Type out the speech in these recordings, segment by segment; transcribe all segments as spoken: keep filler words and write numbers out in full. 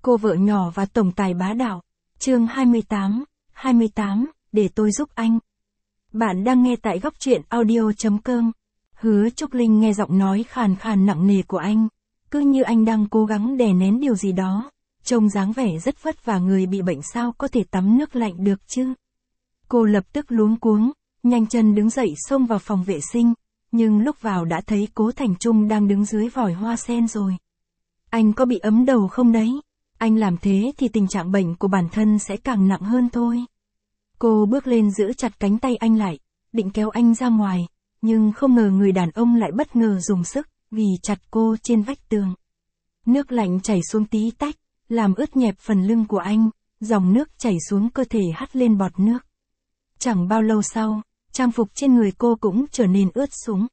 Cô vợ nhỏ và tổng tài bá đạo. Chương hai mươi tám, hai mươi tám, để tôi giúp anh. Bạn đang nghe tại góc truyện audio chấm com. Hứa Trúc Linh nghe giọng nói khàn khàn nặng nề của anh, cứ như anh đang cố gắng đè nén điều gì đó, trông dáng vẻ rất vất vả. Người bị bệnh sao có thể tắm nước lạnh được chứ? Cô lập tức luống cuống, nhanh chân đứng dậy xông vào phòng vệ sinh, nhưng lúc vào đã thấy Cố Thành Trung đang đứng dưới vòi hoa sen rồi. Anh có bị ấm đầu không đấy? Anh làm thế thì tình trạng bệnh của bản thân sẽ càng nặng hơn thôi. Cô bước lên giữ chặt cánh tay anh lại, định kéo anh ra ngoài, nhưng không ngờ người đàn ông lại bất ngờ dùng sức, ghi chặt cô trên vách tường. Nước lạnh chảy xuống tí tách, làm ướt nhẹp phần lưng của anh, dòng nước chảy xuống cơ thể hắt lên bọt nước. Chẳng bao lâu sau, trang phục trên người cô cũng trở nên ướt sũng.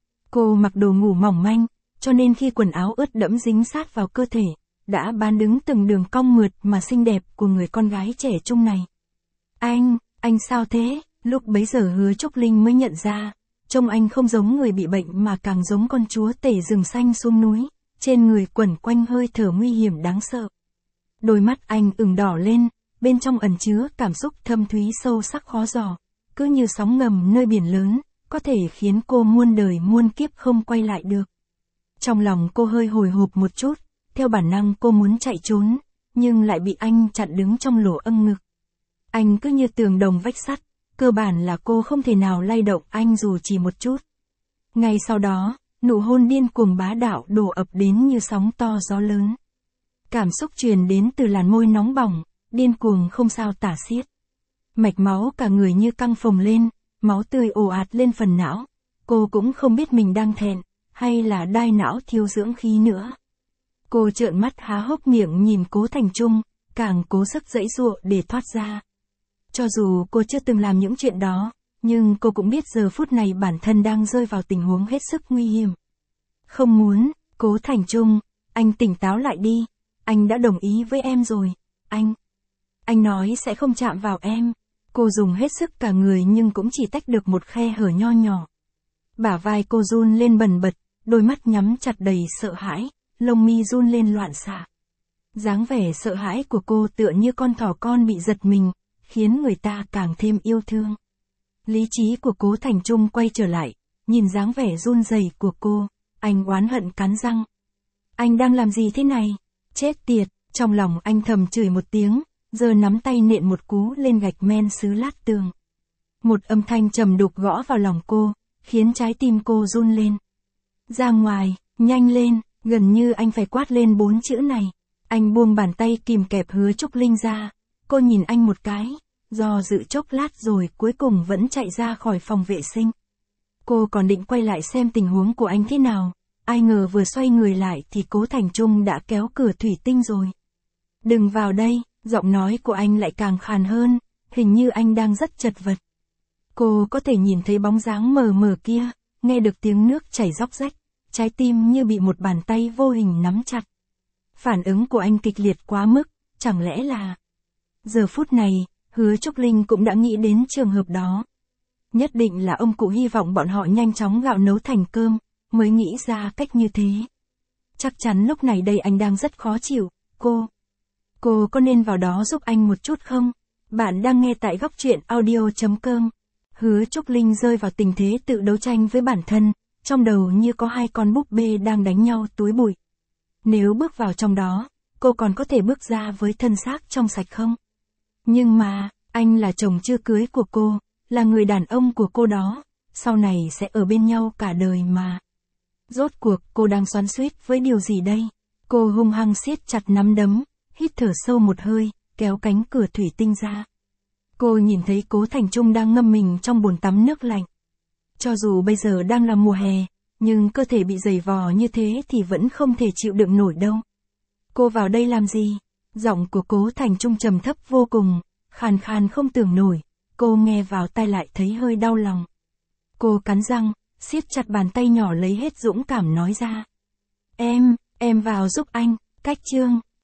Cô mặc đồ ngủ mỏng manh, cho nên khi quần áo ướt đẫm dính sát vào cơ thể, đã bán đứng từng đường cong mượt mà xinh đẹp của người con gái trẻ trung này. Anh, anh sao thế? Lúc bấy giờ Hứa Trúc Linh mới nhận ra, trông anh không giống người bị bệnh mà càng giống con chúa tể rừng xanh xuống núi, trên người quẩn quanh hơi thở nguy hiểm đáng sợ. Đôi mắt anh ửng đỏ lên, bên trong ẩn chứa cảm xúc thâm thúy sâu sắc khó dò, cứ như sóng ngầm nơi biển lớn, có thể khiến cô muôn đời muôn kiếp không quay lại được. Trong lòng cô hơi hồi hộp một chút, theo bản năng cô muốn chạy trốn, nhưng lại bị anh chặn đứng trong lỗ âng ngực. Anh cứ như tường đồng vách sắt, cơ bản là cô không thể nào lay động anh dù chỉ một chút. Ngay sau đó, nụ hôn điên cuồng bá đạo đổ ập đến như sóng to gió lớn. Cảm xúc truyền đến từ làn môi nóng bỏng, điên cuồng không sao tả xiết. Mạch máu cả người như căng phồng lên, máu tươi ồ ạt lên phần não. Cô cũng không biết mình đang thẹn, hay là đai não thiếu dưỡng khí nữa. Cô trợn mắt há hốc miệng nhìn Cố Thành Trung, càng cố sức giãy giụa để thoát ra. Cho dù cô chưa từng làm những chuyện đó, nhưng cô cũng biết giờ phút này bản thân đang rơi vào tình huống hết sức nguy hiểm. Không muốn, Cố Thành Trung, anh tỉnh táo lại đi, anh đã đồng ý với em rồi, anh. Anh nói sẽ không chạm vào em. Cô dùng hết sức cả người nhưng cũng chỉ tách được một khe hở nho nhỏ. Bả vai cô run lên bần bật, đôi mắt nhắm chặt đầy sợ hãi, lông mi run lên loạn xạ. Dáng vẻ sợ hãi của cô tựa như con thỏ con bị giật mình, khiến người ta càng thêm yêu thương. Lý trí của Cố Thành Trung quay trở lại, nhìn dáng vẻ run rẩy của cô, anh oán hận cắn răng. Anh đang làm gì thế này? Chết tiệt, trong lòng anh thầm chửi một tiếng, giờ nắm tay nện một cú lên gạch men sứ lát tường. Một âm thanh trầm đục gõ vào lòng cô, khiến trái tim cô run lên. Ra ngoài, nhanh lên, gần như anh phải quát lên bốn chữ này. Anh buông bàn tay kìm kẹp Hứa Trúc Linh ra. Cô nhìn anh một cái, do dự chốc lát rồi cuối cùng vẫn chạy ra khỏi phòng vệ sinh. Cô còn định quay lại xem tình huống của anh thế nào, ai ngờ vừa xoay người lại thì Cố Thành Trung đã kéo cửa thủy tinh rồi. Đừng vào đây, giọng nói của anh lại càng khàn hơn, hình như anh đang rất chật vật. Cô có thể nhìn thấy bóng dáng mờ mờ kia, nghe được tiếng nước chảy róc rách, trái tim như bị một bàn tay vô hình nắm chặt. Phản ứng của anh kịch liệt quá mức, chẳng lẽ là... Giờ phút này, Hứa Trúc Linh cũng đã nghĩ đến trường hợp đó. Nhất định là ông cụ hy vọng bọn họ nhanh chóng gạo nấu thành cơm, mới nghĩ ra cách như thế. Chắc chắn lúc này đây anh đang rất khó chịu, cô. Cô có nên vào đó giúp anh một chút không? Bạn đang nghe tại góc truyện audio chấm com. Hứa Trúc Linh rơi vào tình thế tự đấu tranh với bản thân, trong đầu như có hai con búp bê đang đánh nhau túi bụi. Nếu bước vào trong đó, cô còn có thể bước ra với thân xác trong sạch không? Nhưng mà, anh là chồng chưa cưới của cô, là người đàn ông của cô đó, sau này sẽ ở bên nhau cả đời mà. Rốt cuộc cô đang xoắn xuýt với điều gì đây? Cô hung hăng siết chặt nắm đấm, hít thở sâu một hơi, kéo cánh cửa thủy tinh ra. Cô nhìn thấy Cố Thành Trung đang ngâm mình trong bồn tắm nước lạnh. Cho dù bây giờ đang là mùa hè, nhưng cơ thể bị dày vò như thế thì vẫn không thể chịu đựng nổi đâu. Cô vào đây làm gì? Giọng của Cố Thành Trung trầm thấp vô cùng, khàn khàn không tưởng nổi, cô nghe vào tai lại thấy hơi đau lòng. Cô cắn răng, siết chặt bàn tay nhỏ lấy hết dũng cảm nói ra. Em, em vào giúp anh, cách chương.